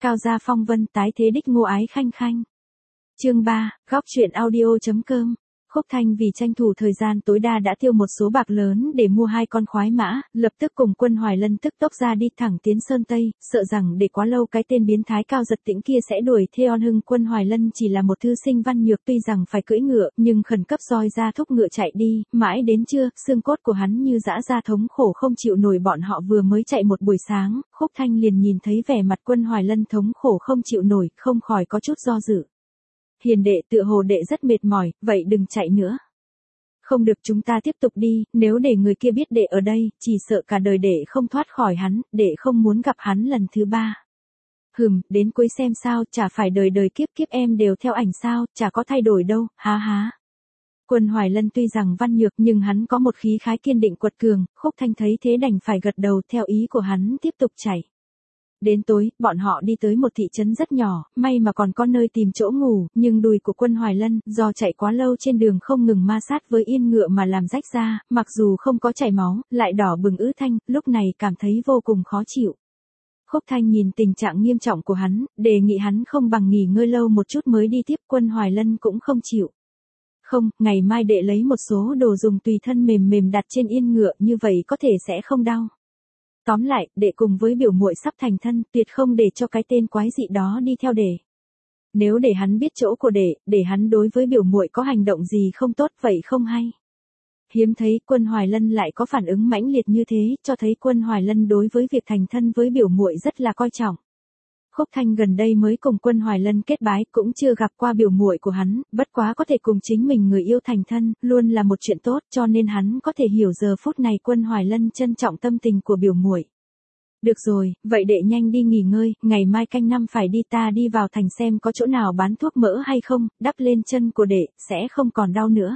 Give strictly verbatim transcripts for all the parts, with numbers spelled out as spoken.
Cao gia phong vân tái thế đích ngô ái khanh khanh. Chương ba, góc truyện audio.com. Khúc Thanh vì tranh thủ thời gian tối đa đã tiêu một số bạc lớn để mua hai con khoái mã, lập tức cùng Quân Hoài Lân tức tốc ra đi thẳng tiến Sơn Tây, sợ rằng để quá lâu cái tên biến thái Cao Giật Tĩnh kia sẽ đuổi theo. Hưng Quân Hoài Lân chỉ là một thư sinh văn nhược, tuy rằng phải cưỡi ngựa, nhưng khẩn cấp roi ra thúc ngựa chạy đi, mãi đến trưa, xương cốt của hắn như giã ra thống khổ không chịu nổi. Bọn họ vừa mới chạy một buổi sáng, Khúc Thanh liền nhìn thấy vẻ mặt Quân Hoài Lân thống khổ không chịu nổi, không khỏi có chút do dự. Hiền đệ, tựa hồ đệ rất mệt mỏi, vậy đừng chạy nữa. Không được, chúng ta tiếp tục đi, nếu để người kia biết đệ ở đây, chỉ sợ cả đời đệ không thoát khỏi hắn, đệ không muốn gặp hắn lần thứ ba. Hừm, đến cuối xem sao, chả phải đời đời kiếp kiếp em đều theo ảnh sao, chả có thay đổi đâu, há há. Quân Hoài Lân tuy rằng văn nhược nhưng hắn có một khí khái kiên định quật cường, Khúc Thanh thấy thế đành phải gật đầu theo ý của hắn tiếp tục chạy. Đến tối, bọn họ đi tới một thị trấn rất nhỏ, may mà còn có nơi tìm chỗ ngủ, nhưng đùi của Quân Hoài Lân, do chạy quá lâu trên đường không ngừng ma sát với yên ngựa mà làm rách ra, mặc dù không có chảy máu, lại đỏ bừng ứ thanh, lúc này cảm thấy vô cùng khó chịu. Khúc Thanh nhìn tình trạng nghiêm trọng của hắn, đề nghị hắn không bằng nghỉ ngơi lâu một chút mới đi tiếp. Quân Hoài Lân cũng không chịu. Không, ngày mai đệ lấy một số đồ dùng tùy thân mềm mềm đặt trên yên ngựa, như vậy có thể sẽ không đau. Tóm lại, đệ cùng với biểu muội sắp thành thân, tuyệt không để cho cái tên quái dị đó đi theo đệ. Nếu để hắn biết chỗ của đệ, để hắn đối với biểu muội có hành động gì không tốt vậy không hay. Hiếm thấy Quân Hoài Lân lại có phản ứng mãnh liệt như thế, cho thấy Quân Hoài Lân đối với việc thành thân với biểu muội rất là coi trọng. Khúc Thanh gần đây mới cùng Quân Hoài Lân kết bái, cũng chưa gặp qua biểu muội của hắn, bất quá có thể cùng chính mình người yêu thành thân, luôn là một chuyện tốt, cho nên hắn có thể hiểu giờ phút này Quân Hoài Lân trân trọng tâm tình của biểu muội. Được rồi, vậy đệ nhanh đi nghỉ ngơi, ngày mai canh năm phải đi, ta đi vào thành xem có chỗ nào bán thuốc mỡ hay không, đắp lên chân của đệ, sẽ không còn đau nữa.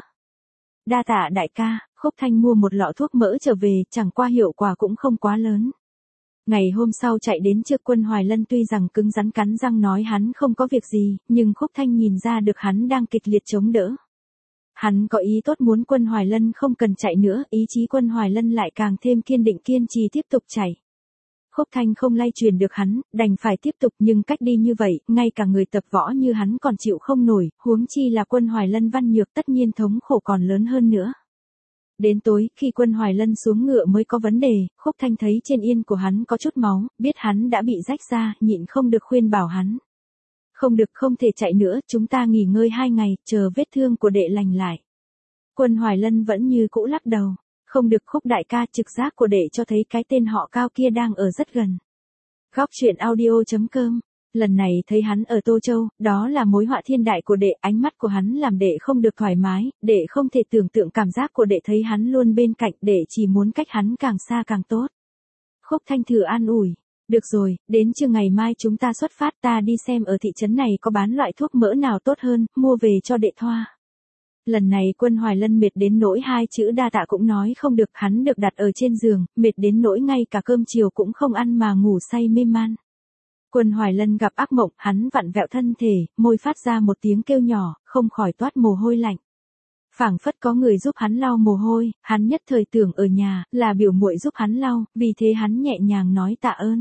Đa tạ đại ca. Khúc Thanh mua một lọ thuốc mỡ trở về, chẳng qua hiệu quả cũng không quá lớn. Ngày hôm sau chạy đến trước Quân Hoài Lân, tuy rằng cứng rắn cắn răng nói hắn không có việc gì, nhưng Khúc Thanh nhìn ra được hắn đang kịch liệt chống đỡ. Hắn có ý tốt muốn Quân Hoài Lân không cần chạy nữa, ý chí Quân Hoài Lân lại càng thêm kiên định kiên trì tiếp tục chạy. Khúc Thanh không lay truyền được hắn, đành phải tiếp tục, nhưng cách đi như vậy, ngay cả người tập võ như hắn còn chịu không nổi, huống chi là Quân Hoài Lân văn nhược, tất nhiên thống khổ còn lớn hơn nữa. Đến tối, khi Quân Hoài Lân xuống ngựa mới có vấn đề, Khúc Thanh thấy trên yên của hắn có chút máu, biết hắn đã bị rách ra, nhịn không được khuyên bảo hắn. Không được, không thể chạy nữa, chúng ta nghỉ ngơi hai ngày, chờ vết thương của đệ lành lại. Quân Hoài Lân vẫn như cũ lắc đầu. Không được Khúc đại ca, trực giác của đệ cho thấy cái tên họ Cao kia đang ở rất gần. Góc truyện audio.com. Lần này thấy hắn ở Tô Châu, đó là mối họa thiên đại của đệ, ánh mắt của hắn làm đệ không được thoải mái, đệ không thể tưởng tượng cảm giác của đệ thấy hắn luôn bên cạnh, đệ chỉ muốn cách hắn càng xa càng tốt. Khúc Thanh thử an ủi, được rồi, đến trưa ngày mai chúng ta xuất phát, ta đi xem ở thị trấn này có bán loại thuốc mỡ nào tốt hơn, mua về cho đệ thoa. Lần này Quân Hoài Lân mệt đến nỗi hai chữ đa tạ cũng nói không được, hắn được đặt ở trên giường, mệt đến nỗi ngay cả cơm chiều cũng không ăn mà ngủ say mê man. Quân Hoài Lân gặp ác mộng, hắn vặn vẹo thân thể, môi phát ra một tiếng kêu nhỏ, không khỏi toát mồ hôi lạnh. Phảng phất có người giúp hắn lau mồ hôi, hắn nhất thời tưởng ở nhà, là biểu muội giúp hắn lau, vì thế hắn nhẹ nhàng nói tạ ơn.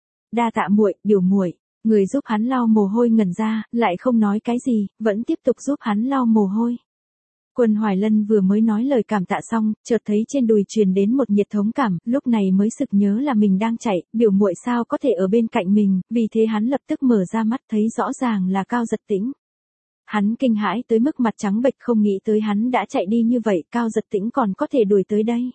Đa tạ muội, biểu muội. Người giúp hắn lau mồ hôi ngẩn ra, lại không nói cái gì, vẫn tiếp tục giúp hắn lau mồ hôi. Quân Hoài Lân vừa mới nói lời cảm tạ xong, chợt thấy trên đùi truyền đến một nhiệt thống cảm, lúc này mới sực nhớ là mình đang chạy, biểu muội sao có thể ở bên cạnh mình, vì thế hắn lập tức mở ra mắt thấy rõ ràng là Cao Giật Tĩnh. Hắn kinh hãi tới mức mặt trắng bệch, không nghĩ tới hắn đã chạy đi như vậy, Cao Giật Tĩnh còn có thể đuổi tới đây.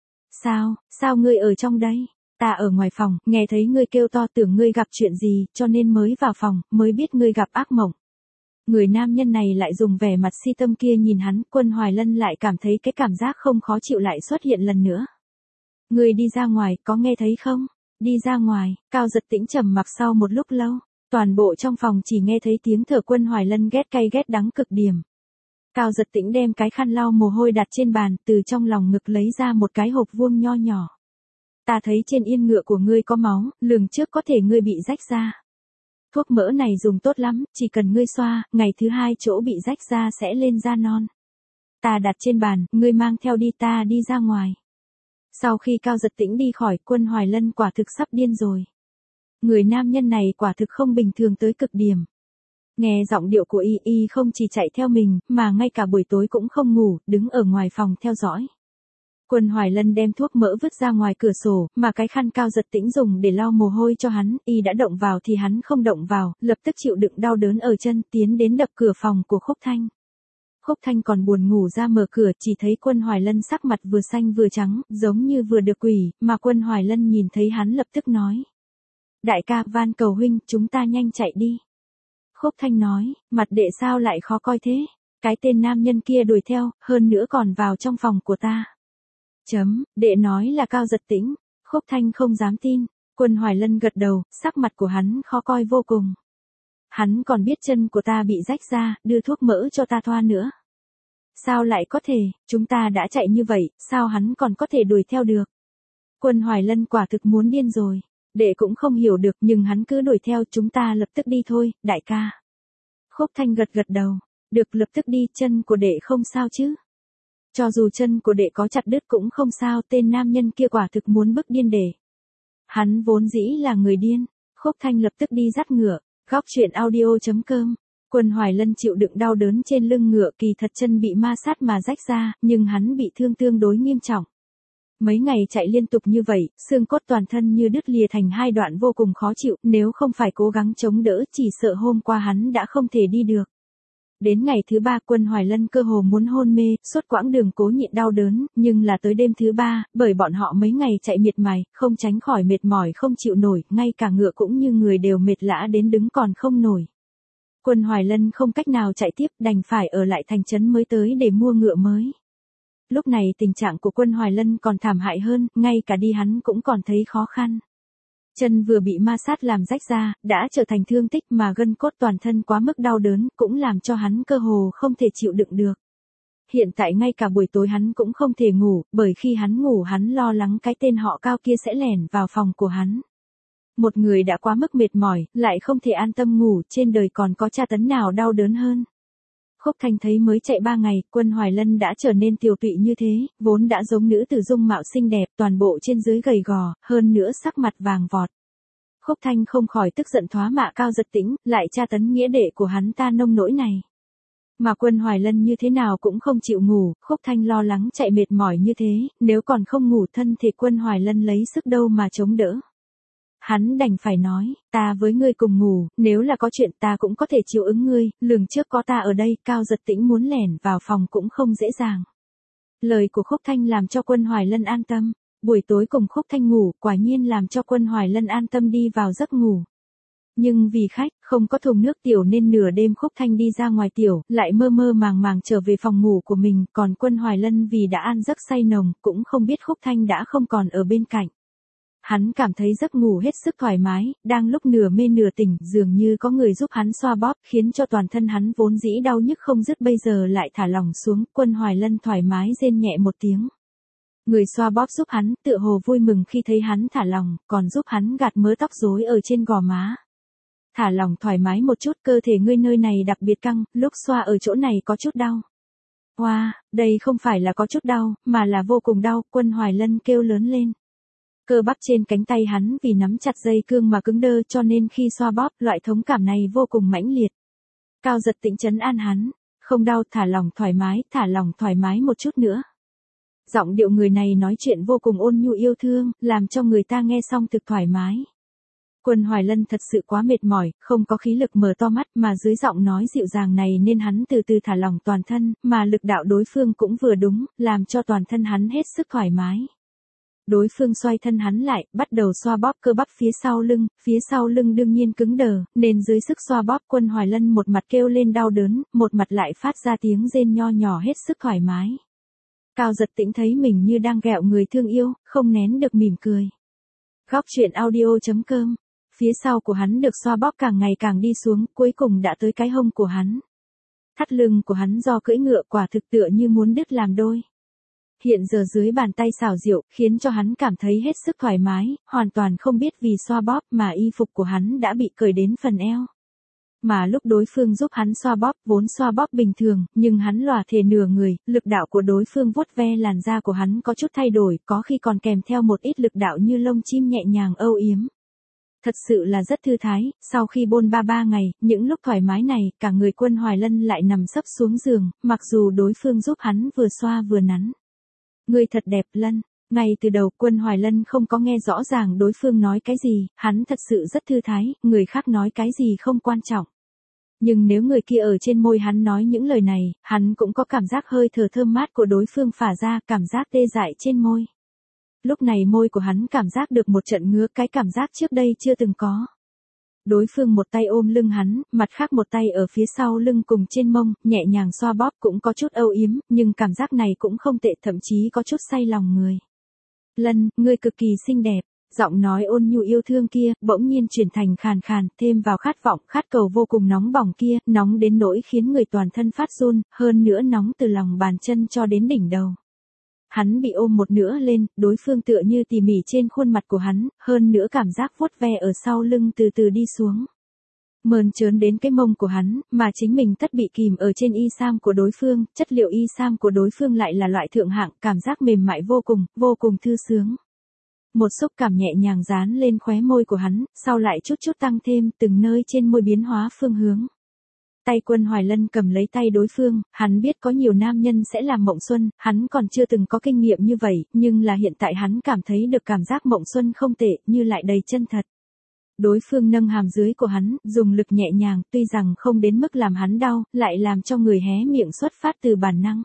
Sao, sao ngươi ở trong đây? Ta ở ngoài phòng, nghe thấy ngươi kêu to tưởng ngươi gặp chuyện gì, cho nên mới vào phòng, mới biết ngươi gặp ác mộng. Người nam nhân này lại dùng vẻ mặt si tâm kia nhìn hắn, Quân Hoài Lân lại cảm thấy cái cảm giác không khó chịu lại xuất hiện lần nữa. Người đi ra ngoài, có nghe thấy không? Đi ra ngoài, Cao Giật Tĩnh trầm mặc sau một lúc lâu, toàn bộ trong phòng chỉ nghe thấy tiếng thở Quân Hoài Lân ghét cay ghét đắng cực điểm. Cao Giật Tĩnh đem cái khăn lau mồ hôi đặt trên bàn, từ trong lòng ngực lấy ra một cái hộp vuông nho nhỏ. Ta thấy trên yên ngựa của ngươi có máu, lường trước có thể ngươi bị rách ra. Thuốc mỡ này dùng tốt lắm, chỉ cần ngươi xoa, ngày thứ hai chỗ bị rách ra sẽ lên da non. Ta đặt trên bàn, ngươi mang theo đi, ta đi ra ngoài. Sau khi Cao Giật Tĩnh đi khỏi, Quân Hoài Lân quả thực sắp điên rồi. Người nam nhân này quả thực không bình thường tới cực điểm. Nghe giọng điệu của y, y không chỉ chạy theo mình, mà ngay cả buổi tối cũng không ngủ, đứng ở ngoài phòng theo dõi. Quân Hoài Lân đem thuốc mỡ vứt ra ngoài cửa sổ, mà cái khăn Cao Giật Tĩnh dùng để lau mồ hôi cho hắn, y đã động vào thì hắn không động vào, lập tức chịu đựng đau đớn ở chân, tiến đến đập cửa phòng của Khúc Thanh. Khúc Thanh còn buồn ngủ ra mở cửa, chỉ thấy Quân Hoài Lân sắc mặt vừa xanh vừa trắng, giống như vừa được quỷ, mà Quân Hoài Lân nhìn thấy hắn lập tức nói. Đại ca, van cầu huynh, chúng ta nhanh chạy đi. Khúc Thanh nói, mặt đệ sao lại khó coi thế? Cái tên nam nhân kia đuổi theo, hơn nữa còn vào trong phòng của ta. Chấm, đệ nói là Cao Giật Tĩnh. Khúc Thanh không dám tin. Quân Hoài Lân gật đầu, sắc mặt của hắn khó coi vô cùng. Hắn còn biết chân của ta bị rách ra, đưa thuốc mỡ cho ta thoa nữa. Sao lại có thể, chúng ta đã chạy như vậy, sao hắn còn có thể đuổi theo được? Quân Hoài Lân quả thực muốn điên rồi. Đệ cũng không hiểu được, nhưng hắn cứ đuổi theo, chúng ta lập tức đi thôi, đại ca. Khúc Thanh gật gật đầu. Được, lập tức đi, chân của đệ không sao chứ? Cho dù chân của đệ có chặt đứt cũng không sao, tên nam nhân kia quả thực muốn bức điên đệ. Hắn vốn dĩ là người điên. Khúc Thanh lập tức đi dắt ngựa. Góc truyện audio chấm com. Quân Hoài Lân chịu đựng đau đớn trên lưng ngựa, kỳ thật chân bị ma sát mà rách ra, nhưng hắn bị thương tương đối nghiêm trọng. Mấy ngày chạy liên tục như vậy, xương cốt toàn thân như đứt lìa thành hai đoạn vô cùng khó chịu, nếu không phải cố gắng chống đỡ chỉ sợ hôm qua hắn đã không thể đi được. Đến ngày thứ ba, Quân Hoài Lân cơ hồ muốn hôn mê, suốt quãng đường cố nhịn đau đớn, nhưng là tới đêm thứ ba, bởi bọn họ mấy ngày chạy miệt mài, không tránh khỏi mệt mỏi không chịu nổi, ngay cả ngựa cũng như người đều mệt lã đến đứng còn không nổi. Quân Hoài Lân không cách nào chạy tiếp, đành phải ở lại thành trấn mới tới để mua ngựa mới. Lúc này tình trạng của Quân Hoài Lân còn thảm hại hơn, ngay cả đi hắn cũng còn thấy khó khăn. Chân vừa bị ma sát làm rách ra, đã trở thành thương tích mà gân cốt toàn thân quá mức đau đớn, cũng làm cho hắn cơ hồ không thể chịu đựng được. Hiện tại ngay cả buổi tối hắn cũng không thể ngủ, bởi khi hắn ngủ hắn lo lắng cái tên họ Cao kia sẽ lẻn vào phòng của hắn. Một người đã quá mức mệt mỏi, lại không thể an tâm ngủ, trên đời còn có tra tấn nào đau đớn hơn. Khúc Thanh thấy mới chạy ba ngày, Quân Hoài Lân đã trở nên tiều tụy như thế, vốn đã giống nữ tử dung mạo xinh đẹp, toàn bộ trên dưới gầy gò, hơn nữa sắc mặt vàng vọt. Khúc Thanh không khỏi tức giận thoá mạ Cao Giật Tĩnh, lại tra tấn nghĩa đệ của hắn ta nông nỗi này. Mà Quân Hoài Lân như thế nào cũng không chịu ngủ, Khúc Thanh lo lắng chạy mệt mỏi như thế, nếu còn không ngủ thân thì Quân Hoài Lân lấy sức đâu mà chống đỡ. Hắn đành phải nói, ta với ngươi cùng ngủ, nếu là có chuyện ta cũng có thể chiếu ứng ngươi, lường trước có ta ở đây, Cao Giật Tĩnh muốn lẻn vào phòng cũng không dễ dàng. Lời của Khúc Thanh làm cho Quân Hoài Lân an tâm, buổi tối cùng Khúc Thanh ngủ, quả nhiên làm cho Quân Hoài Lân an tâm đi vào giấc ngủ. Nhưng vì khách, không có thùng nước tiểu nên nửa đêm Khúc Thanh đi ra ngoài tiểu, lại mơ mơ màng màng trở về phòng ngủ của mình, còn Quân Hoài Lân vì đã an giấc say nồng, cũng không biết Khúc Thanh đã không còn ở bên cạnh. Hắn cảm thấy giấc ngủ hết sức thoải mái, đang lúc nửa mê nửa tỉnh, dường như có người giúp hắn xoa bóp, khiến cho toàn thân hắn vốn dĩ đau nhức không dứt bây giờ lại thả lỏng xuống, Quân Hoài Lân thoải mái rên nhẹ một tiếng. Người xoa bóp giúp hắn, tựa hồ vui mừng khi thấy hắn thả lỏng, còn giúp hắn gạt mớ tóc rối ở trên gò má. Thả lỏng thoải mái một chút, cơ thể ngươi nơi này đặc biệt căng, lúc xoa ở chỗ này có chút đau. Wow, đây không phải là có chút đau, mà là vô cùng đau, Quân Hoài Lân kêu lớn lên. Cơ bắp trên cánh tay hắn vì nắm chặt dây cương mà cứng đơ cho nên khi xoa bóp, loại thống cảm này vô cùng mãnh liệt. Cao Giật Tĩnh trấn an hắn, không đau, thả lỏng thoải mái, thả lỏng thoải mái một chút nữa. Giọng điệu người này nói chuyện vô cùng ôn nhu yêu thương, làm cho người ta nghe xong thực thoải mái. Quân Hoài Lân thật sự quá mệt mỏi, không có khí lực mở to mắt, mà dưới giọng nói dịu dàng này nên hắn từ từ thả lỏng toàn thân, mà lực đạo đối phương cũng vừa đúng, làm cho toàn thân hắn hết sức thoải mái. Đối phương xoay thân hắn lại, bắt đầu xoa bóp cơ bắp phía sau lưng, phía sau lưng đương nhiên cứng đờ, nên dưới sức xoa bóp Quân Hoài Lân một mặt kêu lên đau đớn, một mặt lại phát ra tiếng rên nho nhỏ hết sức thoải mái. Cao Giật Tĩnh thấy mình như đang ghẹo người thương yêu, không nén được mỉm cười. Góc truyện audio chấm com. Phía sau của hắn được xoa bóp càng ngày càng đi xuống, cuối cùng đã tới cái hông của hắn. Thắt lưng của hắn do cưỡi ngựa quả thực tựa như muốn đứt làm đôi. Hiện giờ dưới bàn tay xảo diệu, khiến cho hắn cảm thấy hết sức thoải mái, hoàn toàn không biết vì xoa bóp mà y phục của hắn đã bị cởi đến phần eo. Mà lúc đối phương giúp hắn xoa bóp, vốn xoa bóp bình thường, nhưng hắn lòa thể nửa người, lực đạo của đối phương vuốt ve làn da của hắn có chút thay đổi, có khi còn kèm theo một ít lực đạo như lông chim nhẹ nhàng âu yếm. Thật sự là rất thư thái, sau khi bôn ba ba ngày, những lúc thoải mái này, cả người Quân Hoài Lân lại nằm sấp xuống giường, mặc dù đối phương giúp hắn vừa xoa vừa nắn. Ngươi thật đẹp Lân. Ngay từ đầu Quân Hoài Lân không có nghe rõ ràng đối phương nói cái gì, hắn thật sự rất thư thái, người khác nói cái gì không quan trọng. Nhưng nếu người kia ở trên môi hắn nói những lời này, hắn cũng có cảm giác hơi thở thơm mát của đối phương phả ra, cảm giác tê dại trên môi. Lúc này môi của hắn cảm giác được một trận ngứa, cái cảm giác trước đây chưa từng có. Đối phương một tay ôm lưng hắn, mặt khác một tay ở phía sau lưng cùng trên mông, nhẹ nhàng xoa bóp cũng có chút âu yếm, nhưng cảm giác này cũng không tệ, thậm chí có chút say lòng người. Lân, ngươi cực kỳ xinh đẹp. Giọng nói ôn nhu yêu thương kia, bỗng nhiên chuyển thành khàn khàn, thêm vào khát vọng, khát cầu vô cùng nóng bỏng kia, nóng đến nỗi khiến người toàn thân phát run, hơn nữa nóng từ lòng bàn chân cho đến đỉnh đầu. Hắn bị ôm một nửa lên, đối phương tựa như tỉ mỉ trên khuôn mặt của hắn, hơn nữa cảm giác vuốt ve ở sau lưng từ từ đi xuống. Mơn trớn đến cái mông của hắn, mà chính mình tất bị kìm ở trên y sam của đối phương, chất liệu y sam của đối phương lại là loại thượng hạng, cảm giác mềm mại vô cùng, vô cùng thư sướng. Một xúc cảm nhẹ nhàng dán lên khóe môi của hắn, sau lại chút chút tăng thêm, từng nơi trên môi biến hóa phương hướng. Tay Quân Hoài Lân cầm lấy tay đối phương, hắn biết có nhiều nam nhân sẽ làm mộng xuân, hắn còn chưa từng có kinh nghiệm như vậy, nhưng là hiện tại hắn cảm thấy được cảm giác mộng xuân không tệ, như lại đầy chân thật. Đối phương nâng hàm dưới của hắn, dùng lực nhẹ nhàng, tuy rằng không đến mức làm hắn đau, lại làm cho người hé miệng xuất phát từ bản năng.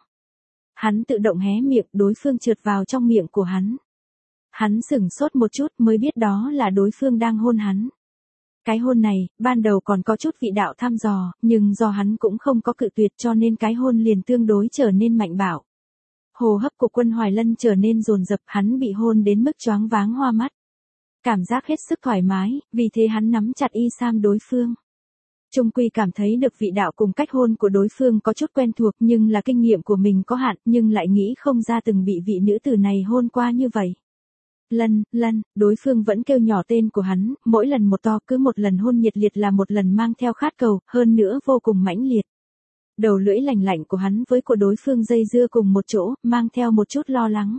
Hắn tự động hé miệng, đối phương trượt vào trong miệng của hắn. Hắn sửng sốt một chút mới biết đó là đối phương đang hôn hắn. Cái hôn này, ban đầu còn có chút vị đạo thăm dò, nhưng do hắn cũng không có cự tuyệt cho nên cái hôn liền tương đối trở nên mạnh bạo. Hô hấp của Quân Hoài Lân trở nên dồn dập, hắn bị hôn đến mức choáng váng hoa mắt. Cảm giác hết sức thoải mái, vì thế hắn nắm chặt y sam đối phương. Trung quy cảm thấy được vị đạo cùng cách hôn của đối phương có chút quen thuộc, nhưng là kinh nghiệm của mình có hạn, nhưng lại nghĩ không ra từng bị vị nữ tử này hôn qua như vậy. Lân, Lân, đối phương vẫn kêu nhỏ tên của hắn, mỗi lần một to, cứ một lần hôn nhiệt liệt là một lần mang theo khát cầu, hơn nữa vô cùng mãnh liệt. Đầu lưỡi lành lạnh của hắn với của đối phương dây dưa cùng một chỗ, mang theo một chút lo lắng.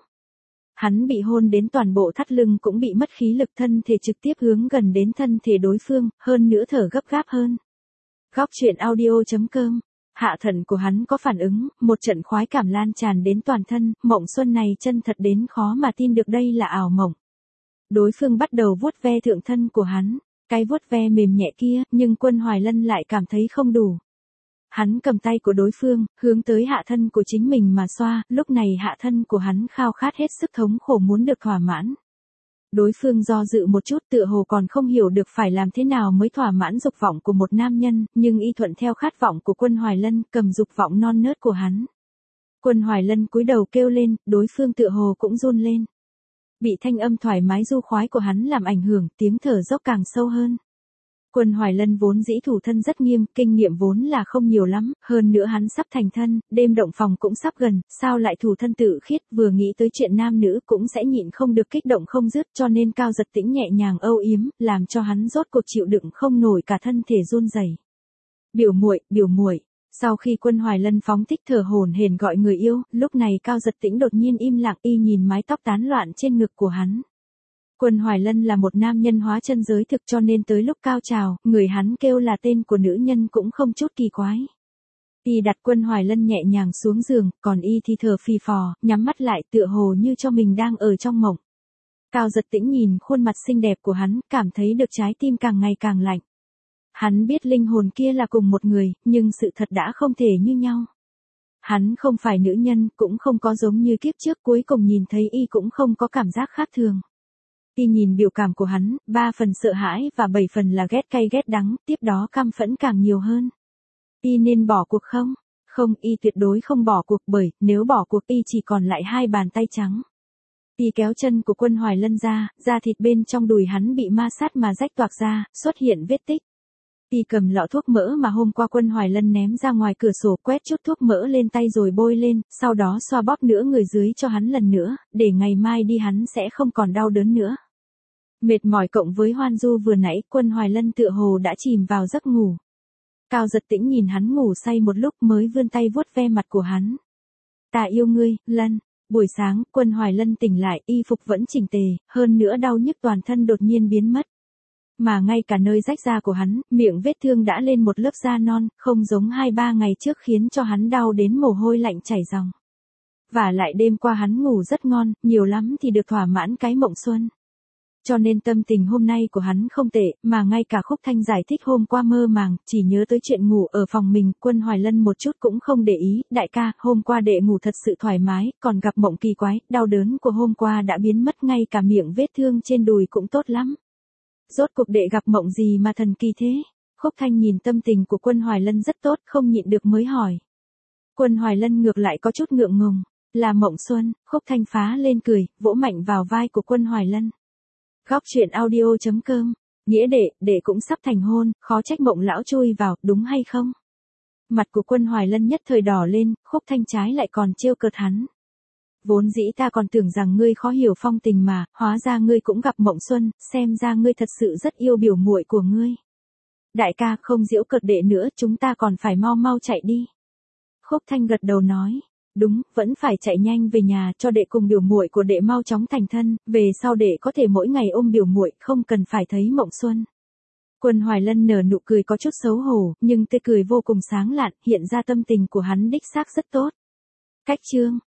Hắn bị hôn đến toàn bộ thắt lưng cũng bị mất khí lực, thân thể trực tiếp hướng gần đến thân thể đối phương, hơn nữa thở gấp gáp hơn. Góc truyện audio chấm com. Hạ thận của hắn có phản ứng, một trận khoái cảm lan tràn đến toàn thân, mộng xuân này chân thật đến khó mà tin được đây là ảo mộng. Đối phương bắt đầu vuốt ve thượng thân của hắn, cái vuốt ve mềm nhẹ kia, nhưng Quân Hoài Lân lại cảm thấy không đủ. Hắn cầm tay của đối phương, hướng tới hạ thân của chính mình mà xoa, lúc này hạ thân của hắn khao khát hết sức thống khổ muốn được thỏa mãn. Đối phương do dự một chút, tựa hồ còn không hiểu được phải làm thế nào mới thỏa mãn dục vọng của một nam nhân, nhưng y thuận theo khát vọng của Quân Hoài Lân, cầm dục vọng non nớt của hắn. Quân Hoài Lân cúi đầu kêu lên, đối phương tựa hồ cũng run lên. Bị thanh âm thoải mái du khoái của hắn làm ảnh hưởng, tiếng thở dốc càng sâu hơn. Quân Hoài Lân vốn dĩ thủ thân rất nghiêm, kinh nghiệm vốn là không nhiều lắm, hơn nữa hắn sắp thành thân, đêm động phòng cũng sắp gần, sao lại thủ thân tự khiết, vừa nghĩ tới chuyện nam nữ cũng sẽ nhịn không được kích động không dứt, cho nên Cao Giật Tĩnh nhẹ nhàng âu yếm, làm cho hắn rốt cuộc chịu đựng không nổi, cả thân thể run rẩy. Biểu muội, biểu muội. Sau khi Quân Hoài Lân phóng thích thở hổn hển gọi người yêu, lúc này Cao Giật Tĩnh đột nhiên im lặng, y nhìn mái tóc tán loạn trên ngực của hắn. Quân Hoài Lân là một nam nhân hóa chân giới thực, cho nên tới lúc cao trào, người hắn kêu là tên của nữ nhân cũng không chút kỳ quái. Y đặt Quân Hoài Lân nhẹ nhàng xuống giường, còn y thì thở phì phò, nhắm mắt lại tựa hồ như cho mình đang ở trong mộng. Cao Giật Tĩnh nhìn khuôn mặt xinh đẹp của hắn, cảm thấy được trái tim càng ngày càng lạnh. Hắn biết linh hồn kia là cùng một người, nhưng sự thật đã không thể như nhau. Hắn không phải nữ nhân, cũng không có giống như kiếp trước, cuối cùng nhìn thấy y cũng không có cảm giác khác thường. Y nhìn biểu cảm của hắn, ba phần sợ hãi và bảy phần là ghét cay ghét đắng, tiếp đó căm phẫn càng nhiều hơn. Y nên bỏ cuộc không? Không, y tuyệt đối không bỏ cuộc, bởi nếu bỏ cuộc y chỉ còn lại hai bàn tay trắng. Y kéo chân của Quân Hoài Lân ra, da thịt bên trong đùi hắn bị ma sát mà rách toạc ra, xuất hiện vết tích. Y cầm lọ thuốc mỡ mà hôm qua Quân Hoài Lân ném ra ngoài cửa sổ, quét chút thuốc mỡ lên tay rồi bôi lên, sau đó xoa bóp nửa người dưới cho hắn lần nữa, để ngày mai đi hắn sẽ không còn đau đớn nữa. Mệt mỏi cộng với hoan du vừa nãy, Quân Hoài Lân tựa hồ đã chìm vào giấc ngủ. Cao Giật Tĩnh nhìn hắn ngủ say một lúc mới vươn tay vuốt ve mặt của hắn. Ta yêu ngươi, Lân. Buổi sáng, Quân Hoài Lân tỉnh lại, y phục vẫn chỉnh tề, hơn nữa đau nhức toàn thân đột nhiên biến mất. Mà ngay cả nơi rách da của hắn, miệng vết thương đã lên một lớp da non, không giống hai ba ngày trước khiến cho hắn đau đến mồ hôi lạnh chảy ròng. Và lại đêm qua hắn ngủ rất ngon, nhiều lắm thì được thỏa mãn cái mộng xuân. Cho nên tâm tình hôm nay của hắn không tệ, mà ngay cả Khúc Thanh giải thích hôm qua mơ màng, chỉ nhớ tới chuyện ngủ ở phòng mình, Quân Hoài Lân một chút cũng không để ý, đại ca, hôm qua đệ ngủ thật sự thoải mái, còn gặp mộng kỳ quái, đau đớn của hôm qua đã biến mất, ngay cả miệng vết thương trên đùi cũng tốt lắm. Rốt cuộc đệ gặp mộng gì mà thần kỳ thế? Khúc Thanh nhìn tâm tình của Quân Hoài Lân rất tốt, không nhịn được mới hỏi. Quân Hoài Lân ngược lại có chút ngượng ngùng, là mộng xuân. Khúc Thanh phá lên cười, vỗ mạnh vào vai của Quân Hoài Lân. Góc truyện audio chấm com, nghĩa đệ, đệ cũng sắp thành hôn, khó trách mộng lão chui vào, đúng hay không? Mặt của Quân Hoài Lân nhất thời đỏ lên, Khúc Thanh trái lại còn trêu cợt hắn. Vốn dĩ ta còn tưởng rằng ngươi khó hiểu phong tình mà, hóa ra ngươi cũng gặp mộng xuân, xem ra ngươi thật sự rất yêu biểu muội của ngươi. Đại ca, không giễu cợt đệ nữa, chúng ta còn phải mau mau chạy đi. Khúc Thanh gật đầu nói. Đúng, vẫn phải chạy nhanh về nhà cho đệ cùng biểu muội của đệ mau chóng thành thân, về sau đệ có thể mỗi ngày ôm biểu muội, không cần phải thấy mộng xuân. Quân Hoài Lân nở nụ cười có chút xấu hổ, nhưng tươi cười vô cùng sáng lạn, hiện ra tâm tình của hắn đích xác rất tốt. Cách chương